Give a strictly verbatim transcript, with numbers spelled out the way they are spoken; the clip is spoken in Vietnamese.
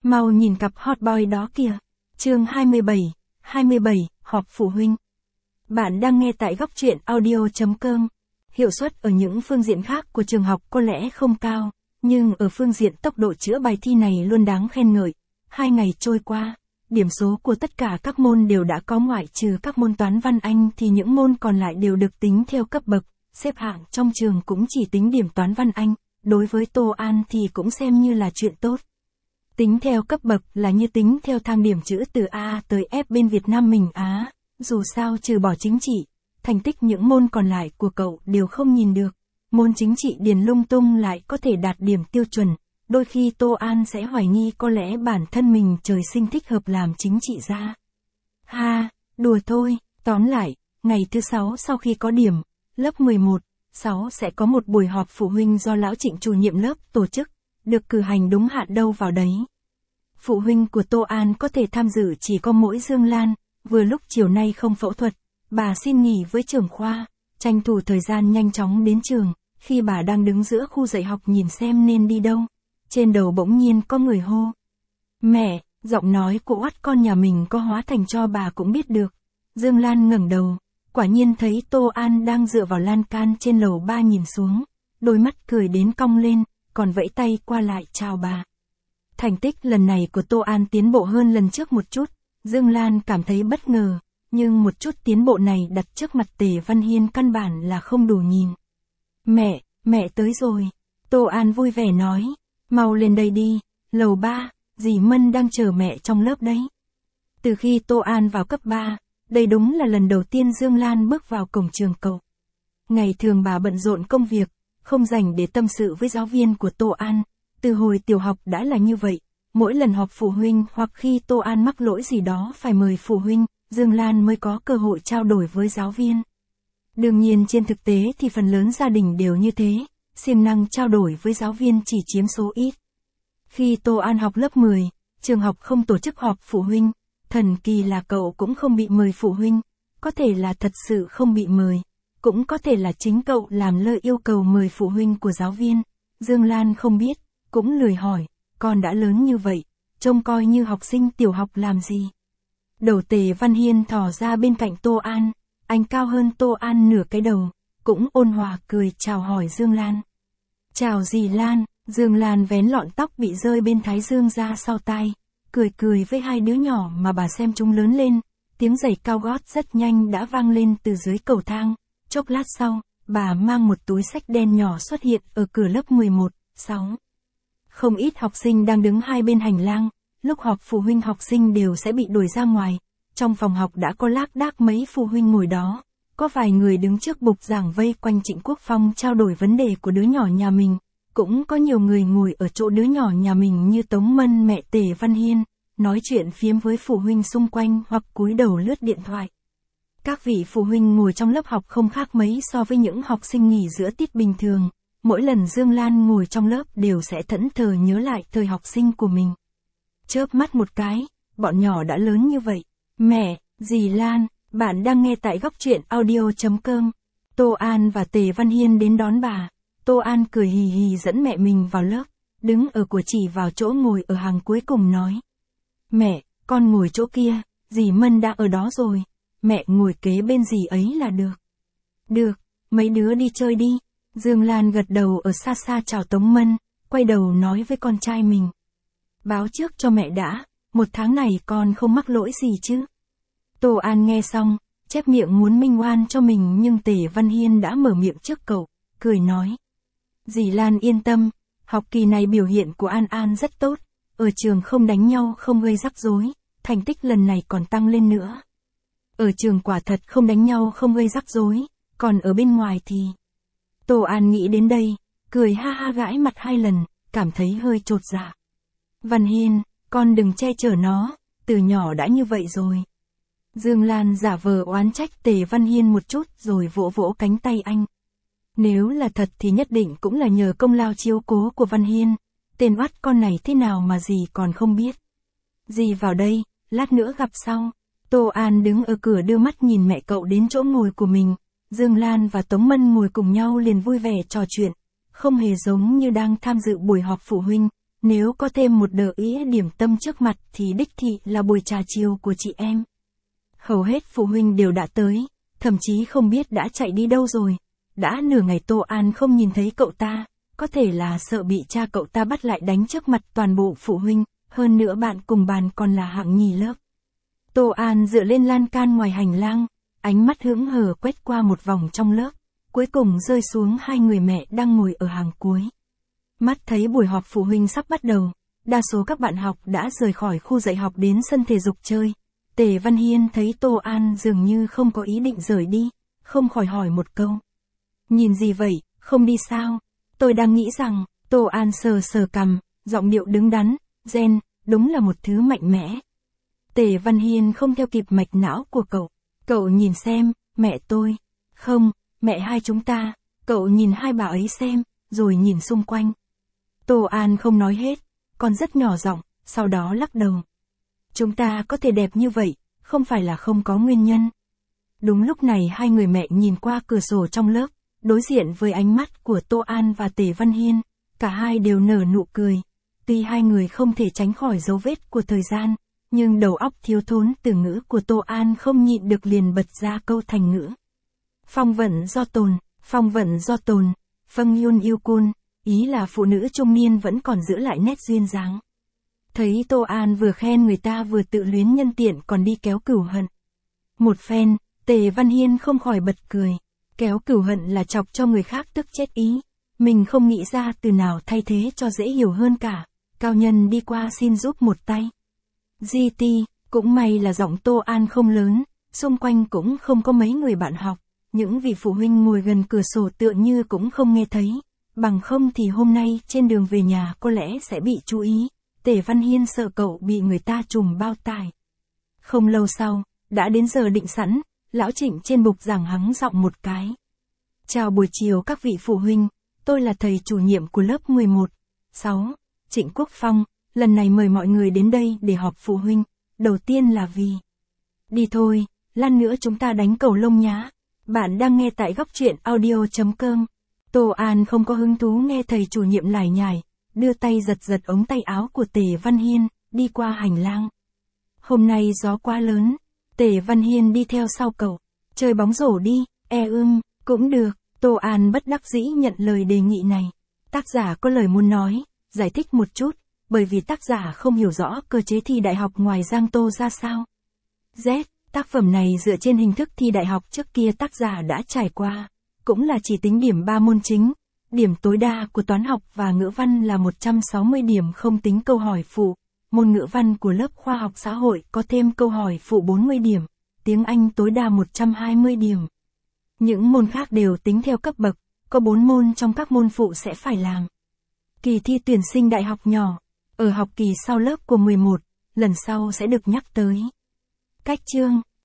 Mau nhìn cặp hot boy đó kìa. Chương hai mươi bảy, hai mươi bảy, họp phụ huynh. Bạn đang nghe tại góc truyện audio chấm com. Hiệu suất ở những phương diện khác của trường học có lẽ không cao, nhưng ở phương diện tốc độ chữa bài thi này luôn đáng khen ngợi. Hai ngày trôi qua, điểm số của tất cả các môn đều đã có, ngoại trừ các môn toán văn Anh thì những môn còn lại đều được tính theo cấp bậc. Xếp hạng trong trường cũng chỉ tính điểm toán văn Anh, đối với Tô An thì cũng xem như là chuyện tốt. Tính theo cấp bậc là như tính theo thang điểm chữ từ A tới F bên Việt Nam mình á, dù sao trừ bỏ chính trị, thành tích những môn còn lại của cậu đều không nhìn được. Môn chính trị điền lung tung lại có thể đạt điểm tiêu chuẩn, đôi khi Tô An sẽ hoài nghi có lẽ bản thân mình trời sinh thích hợp làm chính trị gia. Ha, đùa thôi, tóm lại, ngày thứ sáu sau khi có điểm, lớp mười một, sáu sẽ có một buổi họp phụ huynh do lão Trịnh chủ nhiệm lớp tổ chức, được cử hành đúng hạn đâu vào đấy. Phụ huynh của Tô An có thể tham dự chỉ có mỗi Dương Lan, vừa lúc chiều nay không phẫu thuật, bà xin nghỉ với trưởng khoa, tranh thủ thời gian nhanh chóng đến trường. Khi bà đang đứng giữa khu dạy học nhìn xem nên đi đâu, trên đầu bỗng nhiên có người hô. Mẹ, giọng nói của oắt con nhà mình có hóa thành cho bà cũng biết được. Dương Lan ngẩng đầu, quả nhiên thấy Tô An đang dựa vào lan can trên lầu ba nhìn xuống, đôi mắt cười đến cong lên, còn vẫy tay qua lại chào bà. Thành tích lần này của Tô An tiến bộ hơn lần trước một chút, Dương Lan cảm thấy bất ngờ, nhưng một chút tiến bộ này đặt trước mặt Tề Văn Hiên căn bản là không đủ nhìn. Mẹ, mẹ tới rồi. Tô An vui vẻ nói, mau lên đây đi, lầu ba, dì Mân đang chờ mẹ trong lớp đấy. Từ khi Tô An vào cấp ba, đây đúng là lần đầu tiên Dương Lan bước vào cổng trường cậu. Ngày thường bà bận rộn công việc, không dành để tâm sự với giáo viên của Tô An, từ hồi tiểu học đã là như vậy, mỗi lần họp phụ huynh hoặc khi Tô An mắc lỗi gì đó phải mời phụ huynh, Dương Lan mới có cơ hội trao đổi với giáo viên. Đương nhiên trên thực tế thì phần lớn gia đình đều như thế, siêng năng trao đổi với giáo viên chỉ chiếm số ít. Khi Tô An học lớp mười, trường học không tổ chức họp phụ huynh, thần kỳ là cậu cũng không bị mời phụ huynh, có thể là thật sự không bị mời, cũng có thể là chính cậu làm lơ yêu cầu mời phụ huynh của giáo viên. Dương Lan không biết, cũng lười hỏi, con đã lớn như vậy, trông coi như học sinh tiểu học làm gì. Đầu Tề Văn Hiên thò ra bên cạnh Tô An, anh cao hơn Tô An nửa cái đầu, cũng ôn hòa cười chào hỏi Dương Lan. Chào dì Lan. Dương Lan vén lọn tóc bị rơi bên thái dương ra sau tai, cười cười với hai đứa nhỏ mà bà xem chúng lớn lên. Tiếng giày cao gót rất nhanh đã vang lên từ dưới cầu thang, chốc lát sau, bà mang một túi xách đen nhỏ xuất hiện ở cửa lớp mười một, sáu. Không ít học sinh đang đứng hai bên hành lang, lúc họp phụ huynh học sinh đều sẽ bị đuổi ra ngoài. Trong phòng học đã có lác đác mấy phụ huynh ngồi đó, có vài người đứng trước bục giảng vây quanh Trịnh Quốc Phong trao đổi vấn đề của đứa nhỏ nhà mình, cũng có nhiều người ngồi ở chỗ đứa nhỏ nhà mình như Tống Mân mẹ Tề Văn Hiên, nói chuyện phiếm với phụ huynh xung quanh hoặc cúi đầu lướt điện thoại. Các vị phụ huynh ngồi trong lớp học không khác mấy so với những học sinh nghỉ giữa tiết bình thường, mỗi lần Dương Lan ngồi trong lớp đều sẽ thẫn thờ nhớ lại thời học sinh của mình. Chớp mắt một cái, bọn nhỏ đã lớn như vậy. Mẹ, dì Lan, bạn đang nghe tại góc truyện audio chấm com. Tô An và Tề Văn Hiên đến đón bà. Tô An cười hì hì dẫn mẹ mình vào lớp, đứng ở của chỉ vào chỗ ngồi ở hàng cuối cùng nói. Mẹ, con ngồi chỗ kia, dì Mân đang ở đó rồi, mẹ ngồi kế bên dì ấy là được. Được, mấy đứa đi chơi đi. Dương Lan gật đầu ở xa xa chào Tống Mân, quay đầu nói với con trai mình. Báo trước cho mẹ đã, một tháng này con không mắc lỗi gì chứ. Tô An nghe xong, chép miệng muốn minh oan cho mình nhưng Tề Văn Hiên đã mở miệng trước cậu, cười nói. Dì Lan yên tâm, học kỳ này biểu hiện của An An rất tốt, ở trường không đánh nhau không gây rắc rối, thành tích lần này còn tăng lên nữa. Ở trường quả thật không đánh nhau không gây rắc rối, còn ở bên ngoài thì... Tô An nghĩ đến đây, cười ha ha gãi mặt hai lần, cảm thấy hơi chột dạ. Văn Hiên, con đừng che chở nó, từ nhỏ đã như vậy rồi. Dương Lan giả vờ oán trách Tề Văn Hiên một chút rồi vỗ vỗ cánh tay anh. Nếu là thật thì nhất định cũng là nhờ công lao chiếu cố của Văn Hiên, tên oắt con này thế nào mà dì còn không biết. Dì vào đây, lát nữa gặp sau. Tô An đứng ở cửa đưa mắt nhìn mẹ cậu đến chỗ ngồi của mình, Dương Lan và Tống Mân ngồi cùng nhau liền vui vẻ trò chuyện, không hề giống như đang tham dự buổi họp phụ huynh, Nếu có thêm một đỡ ý điểm tâm trước mặt thì đích thị là buổi trà chiều của chị em. Hầu hết phụ huynh đều đã tới, thậm chí không biết đã chạy đi đâu rồi. Đã nửa ngày Tô An không nhìn thấy cậu ta, có thể là sợ bị cha cậu ta bắt lại đánh trước mặt toàn bộ phụ huynh, hơn nữa bạn cùng bàn còn là hạng nhì lớp. Tô An dựa lên lan can ngoài hành lang, ánh mắt hững hờ quét qua một vòng trong lớp, cuối cùng rơi xuống hai người mẹ đang ngồi ở hàng cuối. Mắt thấy buổi họp phụ huynh sắp bắt đầu, đa số các bạn học đã rời khỏi khu dạy học đến sân thể dục chơi. Tề Văn Hiên thấy Tô An dường như không có ý định rời đi, không khỏi hỏi một câu. Nhìn gì vậy, không đi sao? Tôi đang nghĩ rằng, Tô An sờ sờ cằm, giọng điệu đứng đắn, gen, đúng là một thứ mạnh mẽ. Tề Văn Hiên không theo kịp mạch não của cậu. Cậu nhìn xem, mẹ tôi. Không, mẹ hai chúng ta. Cậu nhìn hai bà ấy xem, rồi nhìn xung quanh. Tô An không nói hết, còn rất nhỏ giọng, sau đó lắc đầu. Chúng ta có thể đẹp như vậy, không phải là không có nguyên nhân. Đúng lúc này hai người mẹ nhìn qua cửa sổ trong lớp, đối diện với ánh mắt của Tô An và Tề Văn Hiên, cả hai đều nở nụ cười. Tuy hai người không thể tránh khỏi dấu vết của thời gian, nhưng đầu óc thiếu thốn từ ngữ của Tô An không nhịn được liền bật ra câu thành ngữ. Phong vận do tồn, phong vận do tồn, Phâng Yun yêu cun, ý là phụ nữ trung niên vẫn còn giữ lại nét duyên dáng. Thấy Tô An vừa khen người ta vừa tự luyến nhân tiện còn đi kéo cửu hận. Một phen, Tề Văn Hiên không khỏi bật cười. Kéo cửu hận là chọc cho người khác tức chết ý. Mình không nghĩ ra từ nào thay thế cho dễ hiểu hơn cả. Cao nhân đi qua xin giúp một tay. giê tê, cũng may là giọng Tô An không lớn, xung quanh cũng không có mấy người bạn học. Những vị phụ huynh ngồi gần cửa sổ tựa như cũng không nghe thấy. Bằng không thì hôm nay trên đường về nhà có lẽ sẽ bị chú ý. Tề Văn Hiên sợ cậu bị người ta trùm bao tải. Không lâu sau, đã đến giờ định sẵn, lão Trịnh trên bục giảng hắng giọng một cái. Chào buổi chiều các vị phụ huynh, tôi là thầy chủ nhiệm của lớp mười một, sáu, Trịnh Quốc Phong, lần này mời mọi người đến đây để họp phụ huynh, đầu tiên là vì... Đi thôi, lát nữa chúng ta đánh cầu lông nhá. Bạn đang nghe tại góc truyện audio chấm com. Tô An không có hứng thú nghe thầy chủ nhiệm lải nhải, đưa tay giật giật ống tay áo của Tề Văn Hiên, đi qua hành lang. Hôm nay gió quá lớn, Tề Văn Hiên đi theo sau cậu. Chơi bóng rổ đi, e ưm, cũng được. Tô An bất đắc dĩ nhận lời đề nghị này. Tác giả có lời muốn nói, giải thích một chút, bởi vì tác giả không hiểu rõ cơ chế thi đại học ngoài Giang Tô ra sao. Z, tác phẩm này dựa trên hình thức thi đại học trước kia tác giả đã trải qua, cũng là chỉ tính điểm ba môn chính. Điểm tối đa của toán học và ngữ văn là một trăm sáu mươi điểm không tính câu hỏi phụ. Môn ngữ văn của lớp khoa học xã hội có thêm câu hỏi phụ bốn mươi điểm. Tiếng Anh tối đa một trăm hai mươi điểm. Những môn khác đều tính theo cấp bậc, có bốn môn trong các môn phụ sẽ phải làm. Kỳ thi tuyển sinh đại học nhỏ, ở học kỳ sau lớp của mười một, lần sau sẽ được nhắc tới. Cách chương,